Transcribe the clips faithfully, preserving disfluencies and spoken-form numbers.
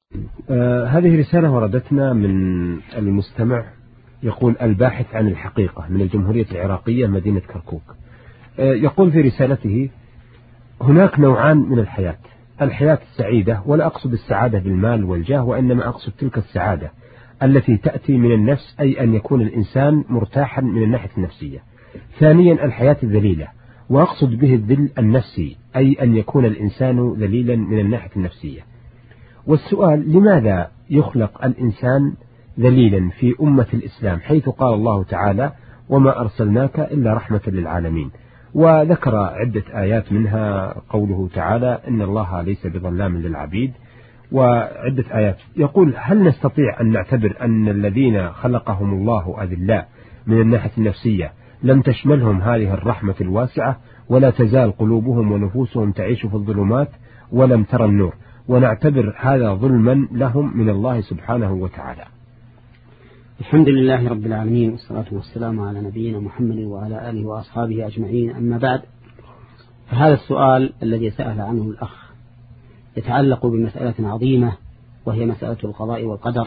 آه هذه رسالة وردتنا من المستمع، يقول الباحث عن الحقيقة من الجمهورية العراقية مدينة كركوك. آه يقول في رسالته: هناك نوعان من الحياة، الحياة السعيدة، ولا أقصد السعادة بالمال والجاه، وإنما أقصد تلك السعادة التي تأتي من النفس، أي أن يكون الإنسان مرتاحا من الناحية النفسية. ثانيا الحياة الذليلة، وأقصد به الذل النفسي، أي أن يكون الإنسان ذليلا من الناحية النفسية. والسؤال: لماذا يخلق الإنسان ذليلا في أمة الإسلام، حيث قال الله تعالى: وما أرسلناك إلا رحمة للعالمين؟ وذكر عدة آيات، منها قوله تعالى: إن الله ليس بظلام للعبيد، وعدة آيات. يقول: هل نستطيع أن نعتبر أن الذين خلقهم الله أذلاء من الناحية النفسية لم تشملهم هذه الرحمة الواسعة، ولا تزال قلوبهم ونفوسهم تعيش في الظلمات ولم ترى النور، ونعتبر هذا ظلما لهم من الله سبحانه وتعالى؟ الحمد لله رب العالمين، والصلاة والسلام على نبينا محمد وعلى آله وأصحابه أجمعين. أما بعد، فهذا السؤال الذي سأل عنه الأخ يتعلق بمسألة عظيمة، وهي مسألة القضاء والقدر،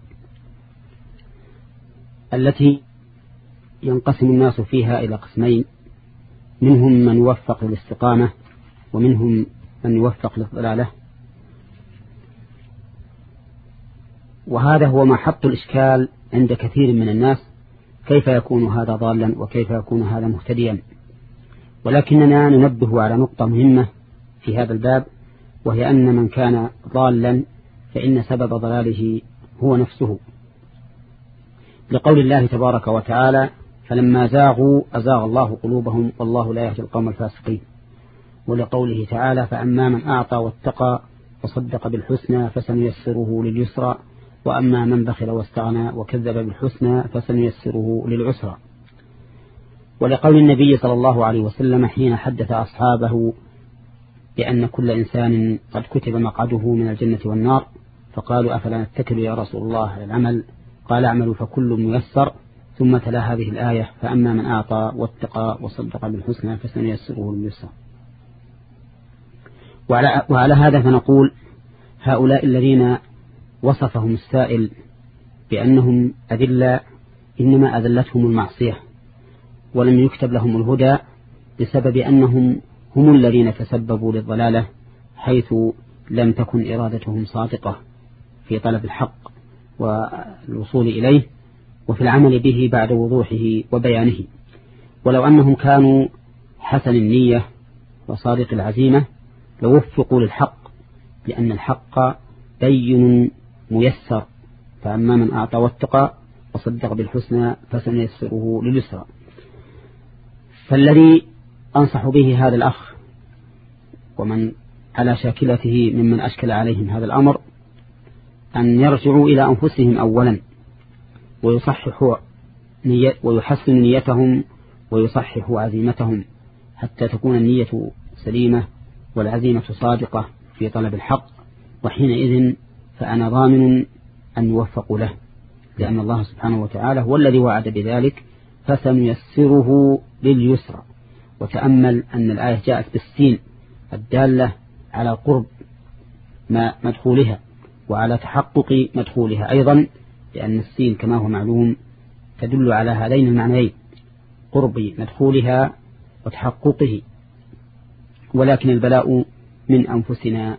التي ينقسم الناس فيها إلى قسمين: منهم من يوفق للاستقامة، ومنهم من يوفق للضلالة. وهذا هو محط الإشكال عند كثير من الناس، كيف يكون هذا ضالا وكيف يكون هذا مهتديا. ولكننا ننبه على نقطة مهمة في هذا الباب، وهي أن من كان ضالا فإن سبب ضلاله هو نفسه، لقول الله تبارك وتعالى: فلما زاغوا أزاغ الله قلوبهم والله لا يهدي القوم الفاسقين. ولقوله تعالى: فأما من أعطى واتقى وصدق بالحسنى فسنيسره لليسرى، وأما من بخل واستغنى وكذب بالحسنى فسنيسره للعسرى. ولقول النبي صلى الله عليه وسلم حين حدث أصحابه بأن كل إنسان قد كتب مقعده من الجنة والنار، فقالوا: أفلا نتكل يا رسول الله على العمل؟ قال: اعملوا فكل ميسر. ثم تلا هذه الآية: فأما من أعطى واتقى وصدق بالحسنى فسنيسره لليسرى. وعلى, وعلى هذا فنقول: هؤلاء الذين وصفهم السائل بأنهم أذلاء إنما أذلتهم المعصية، ولم يكتب لهم الهدى بسبب أنهم هم الذين تسببوا للضلالة، حيث لم تكن إرادتهم صادقة في طلب الحق والوصول إليه وفي العمل به بعد وضوحه وبيانه. ولو أنهم كانوا حسن النية وصادق العزيمة لوفقوا للحق، لأن الحق بين ميسر. فأما من أعطى واتقى وصدق بالحسنى فسنيسره لليسرى. فالذي أنصح به هذا الأخ ومن على شاكلته ممن أشكل عليهم هذا الأمر أن يرجعوا إلى أنفسهم أولا، ويصححوا نية ويحسنوا نيتهم ويصححوا عزيمتهم، حتى تكون النية سليمة والعزيمة صادقة في طلب الحق، وحينئذ فأنا ضامن أن يوفقوا له، لأن الله سبحانه وتعالى هو الذي وعد بذلك: فسنيسره لليسرى. وتأمل أن الآية جاءت بالسين الدالة على قرب ما مدخولها وعلى تحقق مدخولها أيضا، لأن السين كما هو معلوم تدل على هذين المعنيين: قرب مدخولها وتحققه. ولكن البلاء من أنفسنا.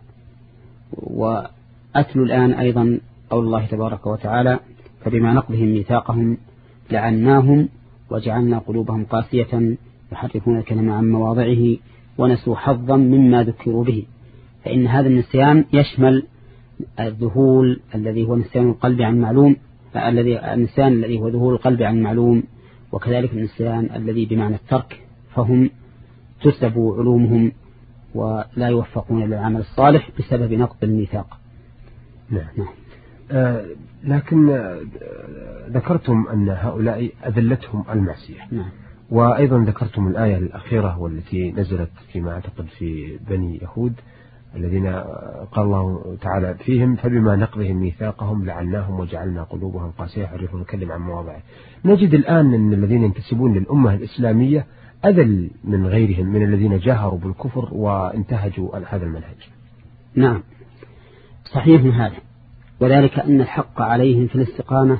وأتل الآن أيضا قول الله تبارك وتعالى: فبما نقضهم ميثاقهم لعناهم وجعلنا قلوبهم قاسية يحرفون الكلام عن مواضعه ونسوا حظا مما ذكروا به. فإن هذا النسيان يشمل الذهول الذي هو نسيان القلب عن معلوم، الذي النسيان الذي هو ذهول القلب عن معلوم، وكذلك النسيان الذي بمعنى الترك، فهم تسلب علومهم ولا يوفقون للعمل الصالح بسبب نقض الميثاق. نعم. نعم. آه لكن آه ذكرتم أن هؤلاء أذلتهم المعصية. نعم. وأيضا ذكرتم الآية الأخيرة والتي نزلت فيما أعتقد في بني يهود، الذين قال الله تعالى فيهم: فبما نقضهم ميثاقهم لعناهم وجعلنا قلوبهم قاسية يحرفون الكلم عن مواضعه. نجد الآن أن الذين ينتسبون للأمة الإسلامية أذل من غيرهم من الذين جاهروا بالكفر وانتهجوا هذا المنهج. نعم، صحيح هذا. وذلك أن الحق عليهم في الاستقامة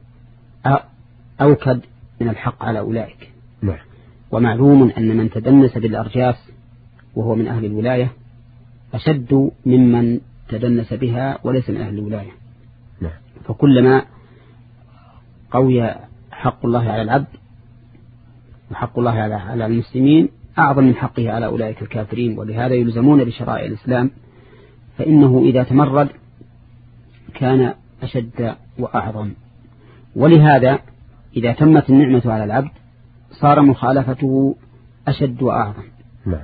أوكد من الحق على أولئك. نعم. ومعلوم أن من تدنس بالأرجاس وهو من أهل الولاية أشد ممن تدنس بها وليس من أهل الولاية. نعم. فكلما قوي حق الله على العبد وحق الله على المسلمين أعظم من حقه على أولئك الكافرين، ولهذا يلزمون بشرائع الإسلام، فإنه إذا تمرد كان أشد وأعظم. ولهذا إذا تمت النعمة على العبد صار مخالفته أشد وأعظم. نعم.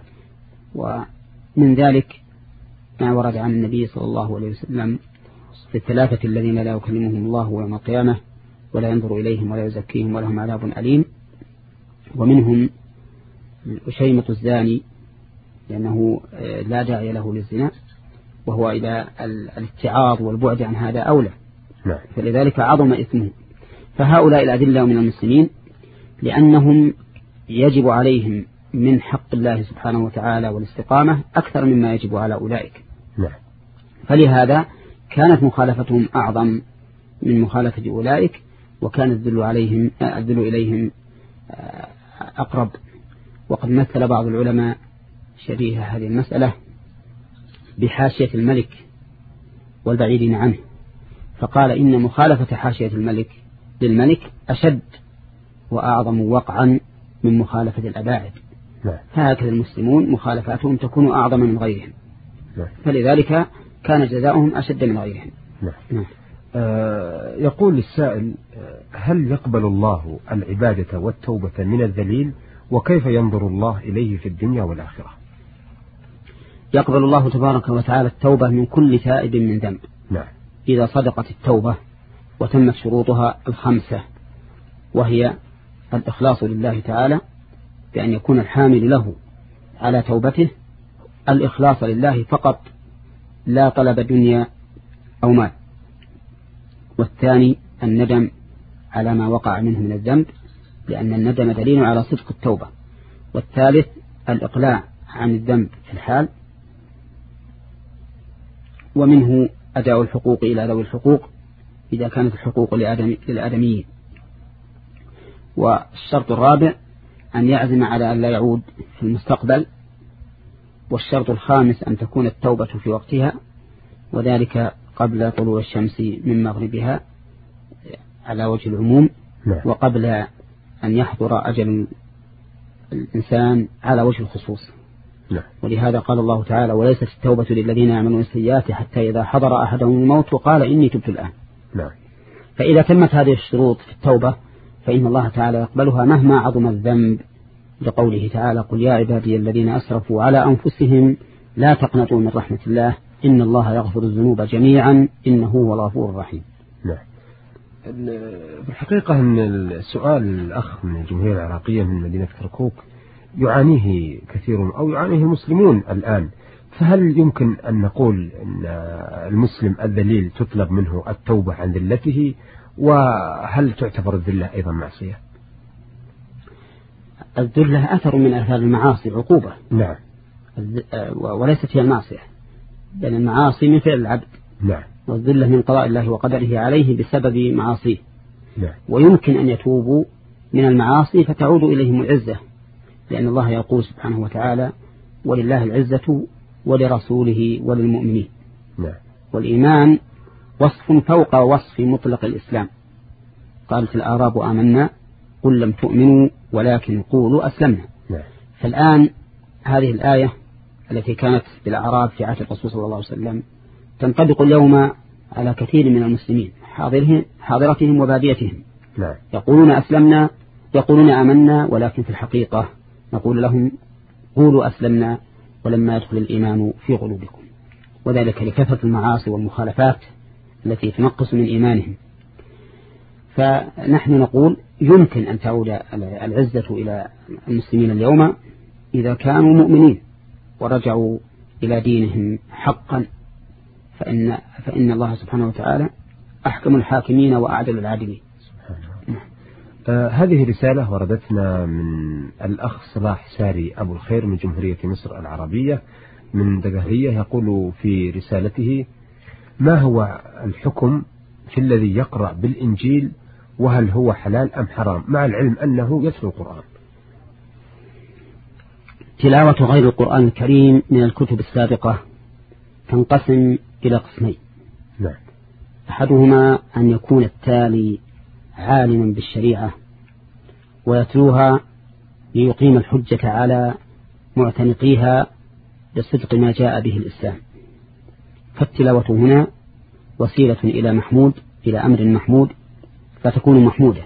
ومن ذلك ما ورد عن النبي صلى الله عليه وسلم في الثلاثة الذين لا يكلمهم الله يوم القيامة ولا ينظر إليهم ولا يزكيهم ولهم عذاب أليم، ومنهم أشيمة الزاني لأنه لا داعي له للزنا، وهو إلى الاتعاظ والبعد عن هذا أولى. نعم. فلذلك عظم إثمه. فهؤلاء الأذلة من المسلمين لأنهم يجب عليهم من حق الله سبحانه وتعالى والاستقامة أكثر مما يجب على أولئك. نعم. فلهذا كانت مخالفتهم أعظم من مخالفة أولئك، وكان الذل عليهم الذل إليهم أقرب. وقد مثل بعض العلماء شبيه هذه المسألة بحاشية الملك والبعيدين عنه، فقال إن مخالفة حاشية الملك للملك أشد وأعظم وقعا من مخالفة الأباعد. نعم. هكذا المسلمون مخالفاتهم تكون أعظم من غيرهم. نعم. فلذلك كان جزاؤهم أشد من غيرهم. نعم. نعم. آه يقول السائل: هل يقبل الله العبادة والتوبة من الذليل، وكيف ينظر الله إليه في الدنيا والآخرة؟ يقبل الله تبارك وتعالى التوبة من كل تائب من ذنب. نعم. إذا صدقت التوبة وتمت شروطها الخمسة، وهي الإخلاص لله تعالى بأن يكون الحامل له على توبته الإخلاص لله فقط لا طلب دنيا أو مال، والثاني الندم على ما وقع منه من الذنب لأن الندم دليل على صدق التوبة، والثالث الإقلاع عن الذنب في الحال، ومنه أداء الحقوق إلى ذوي الحقوق إذا كانت الحقوق للآدميين. والشرط الرابع أن يعزم على أن لا يعود في المستقبل. والشرط الخامس أن تكون التوبة في وقتها، وذلك قبل طلوع الشمس من مغربها على وجه العموم. نعم. وقبل أن يحضر أجل الإنسان على وجه الخصوص. نعم. ولهذا قال الله تعالى: وليست التوبة للذين يعملون السيئات حتى إذا حضر أحدهم الموت وقال إني تبت الآن. نعم. فإذا تمت هذه الشروط في التوبة فإن الله تعالى يقبلها مهما عظم الذنب، لقوله تعالى: قل يا عبادي الذين أسرفوا على أنفسهم لا تقنطوا من رحمة الله إن الله يغفر الذنوب جميعا إنه هو الغفور الرحيم. نعم. في الحقيقة أن السؤال الأخ من الجمهورية العراقية من مدينة كركوك يعانيه كثير أو يعانيه المسلمون الآن، فهل يمكن أن نقول أن المسلم الذليل تطلب منه التوبة عن ذلته، وهل تعتبر الذلة أيضا معصية؟ الذلة أثر من أثار المعاصي عقوبة. نعم. وليست هي المعصية، بل المعاصي من فعل العبد. نعم. والذلة من قضاء الله وقدره عليه بسبب معاصيه. نعم. ويمكن أن يتوبوا من المعاصي فتعود إليهم العزة، لأن الله يقول سبحانه وتعالى: ولله العزة ولرسوله وللمؤمنين. نعم. والإيمان وصف فوق وصف مطلق الإسلام. قالت الأعراب آمنا قل لم تؤمنوا ولكن قولوا أسلمنا. نعم. فالآن هذه الآية التي كانت بالأعراب في عهد الرسول صلى الله عليه وسلم تنطبق اليوم على كثير من المسلمين حاضرتهم وباديتهم. نعم. يقولون أسلمنا، يقولون آمنا، ولكن في الحقيقة نقول لهم قولوا أسلمنا ولما يدخل الإيمان في قلوبكم، وذلك لكثرة المعاصي والمخالفات التي تنقص من إيمانهم. فنحن نقول يمكن أن تعود العزة إلى المسلمين اليوم إذا كانوا مؤمنين ورجعوا إلى دينهم حقا، فإن, فإن الله سبحانه وتعالى أحكم الحاكمين وأعدل العادلين. آه هذه رسالة وردتنا من الأخ صلاح ساري أبو الخير من جمهورية مصر العربية من دقهلية، يقول في رسالته: ما هو الحكم في الذي يقرأ بالإنجيل، وهل هو حلال أم حرام، مع العلم أنه يتلو القرآن؟ تلاوة غير القرآن الكريم من الكتب السابقة تنقسم إلى قسمين. نعم. أحدهما أن يكون التالي عالما بالشريعة ويتلوها ليقيم الحجة على معتنقيها بصدق ما جاء به الإسلام، فالتلاوة هنا وسيلة إلى محمود إلى أمر محمود فتكون محمودة.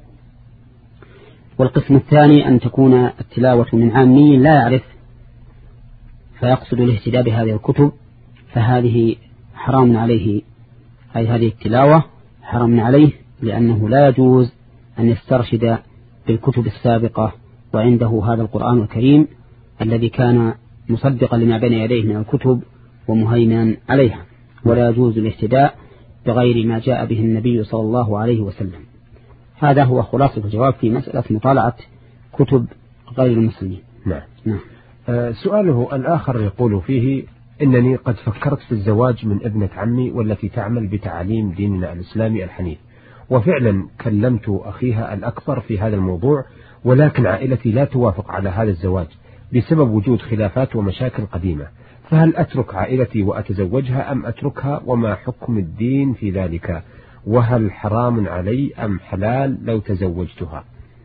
والقسم الثاني أن تكون التلاوة من عامي لا يعرف فيقصد الاهتداء بهذه الكتب، فهذه حرام عليه، أي هذه التلاوة حرام عليه، لأنه لا يجوز أن يسترشد بالكتب السابقة وعنده هذا القرآن الكريم الذي كان مصدقا لما بين يديه من الكتب ومهيمنا عليها، ولا يجوز الاهتداء بغير ما جاء به النبي صلى الله عليه وسلم. هذا هو خلاصة الجواب في مسألة مطالعة كتب غير المسلمين. نعم. نعم. آه سؤاله الآخر يقول فيه: إنني قد فكرت في الزواج من ابنة عمي والتي تعمل بتعاليم ديننا الإسلامي الحنيف، وفعلا كلمت أخيها الأكبر في هذا الموضوع، ولكن عائلتي لا توافق على هذا الزواج بسبب وجود خلافات ومشاكل قديمة، فهل أترك عائلتي وأتزوجها أم أتركها، وما حكم الدين في ذلك، وهل حرام علي أم حلال لو تزوجتها؟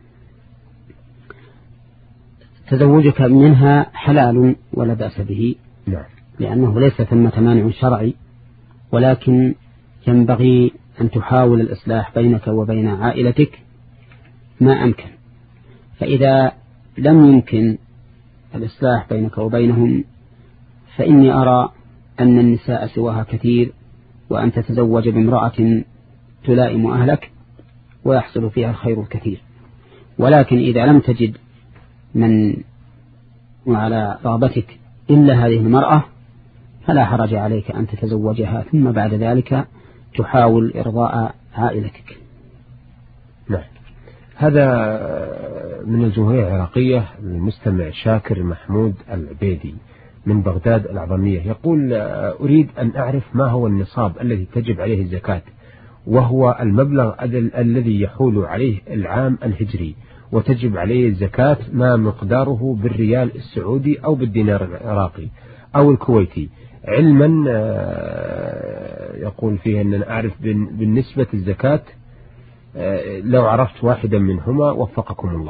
تزوجك منها حلال ولا بأس به. نعم. لأنه ليس ثمة مانع شرعي، ولكن ينبغي أن تحاول الإصلاح بينك وبين عائلتك ما أمكن، فإذا لم يمكن الإصلاح بينك وبينهم فإني أرى أن النساء سواها كثير، وأن تتزوج بامرأة تلائم أهلك ويحصل فيها الخير الكثير. ولكن إذا لم تجد من وعلى رغبتك إلا هذه المرأة فلا حرج عليك أن تتزوجها، ثم بعد ذلك تحاول إرضاء عائلتك. نعم. هذا من الجمهورية العراقية المستمع شاكر محمود العبيدي من بغداد العظمية، يقول: أريد أن أعرف ما هو النصاب الذي تجب عليه الزكاة، وهو المبلغ الذي يحول عليه العام الهجري، وتجب عليه الزكاة ما مقداره بالريال السعودي أو بالدينار العراقي أو الكويتي، علما يقول فيه أن أعرف بالنسبة الزكاة لو عرفت واحدا منهما وفقكم الله.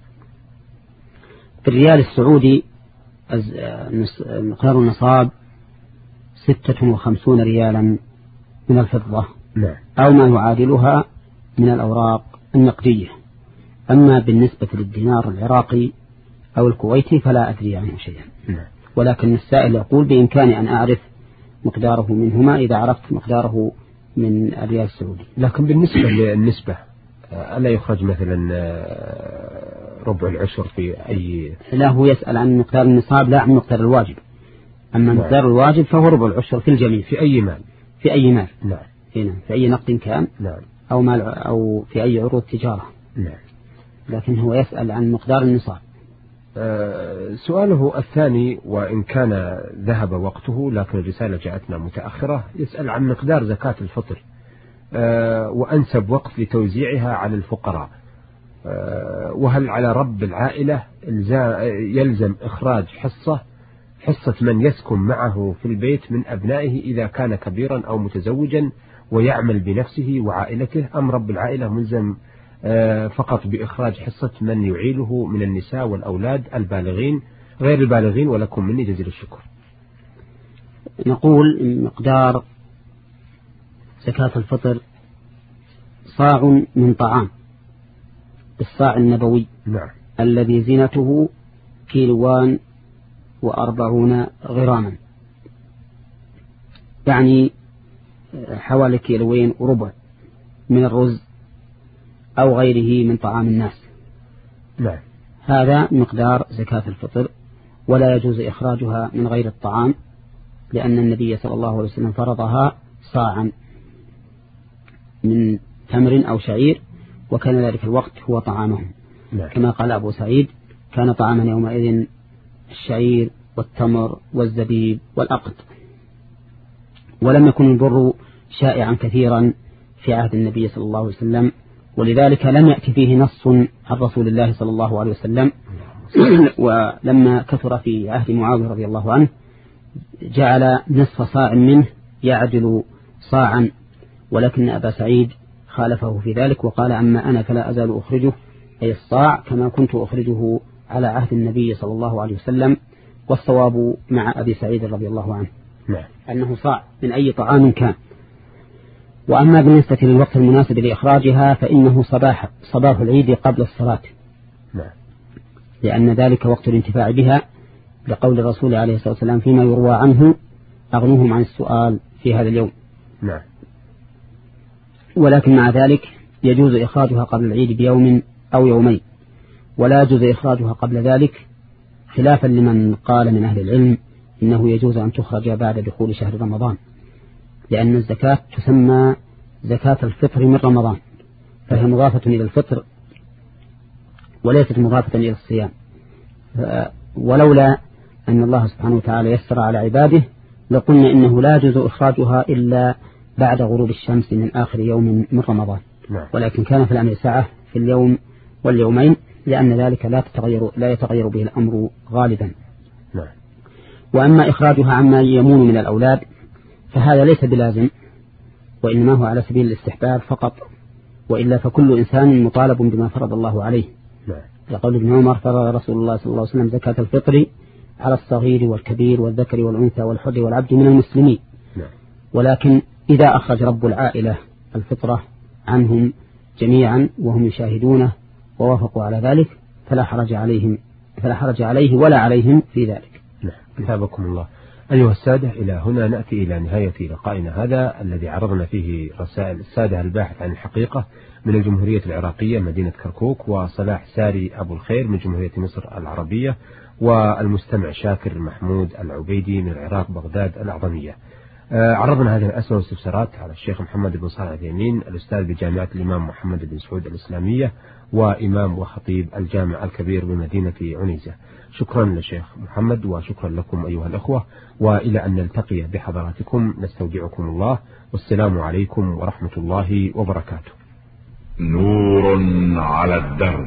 بالريال السعودي مقدار النصاب ستة وخمسون ريالا من الفضة. نعم. أو ما يعادلها من الأوراق النقدية. أما بالنسبة للدينار العراقي أو الكويتي فلا أدري عنه شيئا. نعم. ولكن السائل يقول بإمكاني أن أعرف مقداره منهما إذا عرفت مقداره من الريال السعودي. لكن بالنسبة للنسبة ألا يخرج مثلا ربع العشر في أي؟ لا، هو يسأل عن مقدار النصاب لا عن مقدار الواجب. أما نعم. مقدار الواجب فهو ربع العشر في الجميع. في أي مال؟ في أي مال. نعم. هنا في أي نقد كان. نعم. أو مال أو في أي عروض تجارة. نعم. لكن هو يسأل عن مقدار النصاب. أه سؤاله الثاني، وإن كان ذهب وقته لكن الرسالة جاءتنا متأخرة، يسأل عن مقدار زكاة الفطر أه وأنسب وقت لتوزيعها على الفقراء، أه وهل على رب العائلة يلزم إخراج حصة حصة من يسكن معه في البيت من أبنائه إذا كان كبيرا أو متزوجا ويعمل بنفسه وعائلته، أم رب العائلة ملزم فقط بإخراج حصة من يعيله من النساء والأولاد البالغين غير البالغين؟ ولكم مني جزيل الشكر. نقول مقدار زكاة الفطر صاع من طعام بالصاع النبوي. نعم. الذي زينته كيلوان وأربعون غراما، يعني حوالي كيلوين وربع من الرز أو غيره من طعام الناس. نعم. هذا مقدار زكاة الفطر، ولا يجوز إخراجها من غير الطعام، لأن النبي صلى الله عليه وسلم فرضها صاعا من تمر أو شعير، وكان ذلك الوقت هو طعامهم. نعم. كما قال أبو سعيد: كان طعاما يومئذ الشعير والتمر والزبيب والأقط. ولم يكن البر شائعا كثيرا في عهد النبي صلى الله عليه وسلم، ولذلك لم يأتي فيه نص عن رسول الله صلى الله عليه وسلم. ولما كثر في عهد معاوية رضي الله عنه جعل نصف صاع منه يعدل صاعا، ولكن أبا سعيد خالفه في ذلك وقال أما أنا فلا أزال أخرجه أي الصاع كما كنت أخرجه على عهد النبي صلى الله عليه وسلم. والصواب مع أبي سعيد رضي الله عنه نعم. أنه صاع من أي طعام كان. وأما بالنسبة للوقت المناسب لإخراجها فإنه صباح صباح العيد قبل الصلاة، نعم. لأن ذلك وقت الانتفاع بها، لقول الرسول عليه الصلاة والسلام فيما يروى عنه أغنوهم عن السؤال في هذا اليوم. نعم. ولكن مع ذلك يجوز إخراجها قبل العيد بيوم أو يومين، ولا يجوز إخراجها قبل ذلك، خلافا لمن قال من أهل العلم إنه يجوز أن تخرج بعد دخول شهر رمضان، لأن الزكاة تسمى زكاة الفطر من رمضان، فهي مضافة إلى الفطر وليست مضافة إلى الصيام. ولولا أن الله سبحانه وتعالى يسر على عباده لقلنا إنه لا يجوز إخراجها إلا بعد غروب الشمس من آخر يوم من رمضان، ولكن كان في الأمر ساعة في اليوم واليومين، لأن ذلك لا تتغير لا يتغير به الأمر غالبا. وأما إخراجها عما يمون من الأولاد فهذا ليس بلازم، وإنما هو على سبيل الاستحباب فقط، وإلا فكل إنسان مطالب بما فرض الله عليه. لقول ابن عمر فرض رسول الله صلى الله عليه وسلم زكاة الفطر على الصغير والكبير والذكر والأنثى والحر والعبد من المسلمين. ولكن إذا أخرج رب العائلة الفطرة عنهم جميعا وهم يشاهدونه ووافقوا على ذلك فلا حرج عليهم فلا حرج عليه ولا عليهم في ذلك. نعم. أثابكم الله. أيها السادة، إلى هنا نأتي إلى نهاية لقائنا هذا الذي عرضنا فيه رسائل السادة الباحث عن الحقيقة من الجمهورية العراقية مدينة كركوك، وصلاح ساري أبو الخير من جمهورية مصر العربية، والمستمع شاكر محمود العبيدي من العراق بغداد الأعظمية. عرضنا هذه الأسئلة والاستفسارات على الشيخ محمد بن صالح اليمين الأستاذ بجامعة الإمام محمد بن سعود الإسلامية وإمام وخطيب الجامع الكبير بمدينة عنيزة. شكرا للشيخ محمد وشكرا لكم أيها الأخوة، وإلى أن نلتقي بحضراتكم نستودعكم الله، والسلام عليكم ورحمة الله وبركاته. نور على الدرب،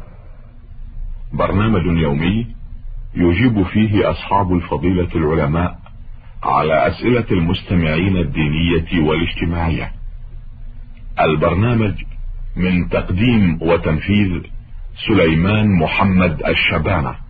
برنامج يومي يجيب فيه أصحاب الفضيلة العلماء على أسئلة المستمعين الدينية والاجتماعية. البرنامج من تقديم وتنفيذ سليمان محمد الشبانة.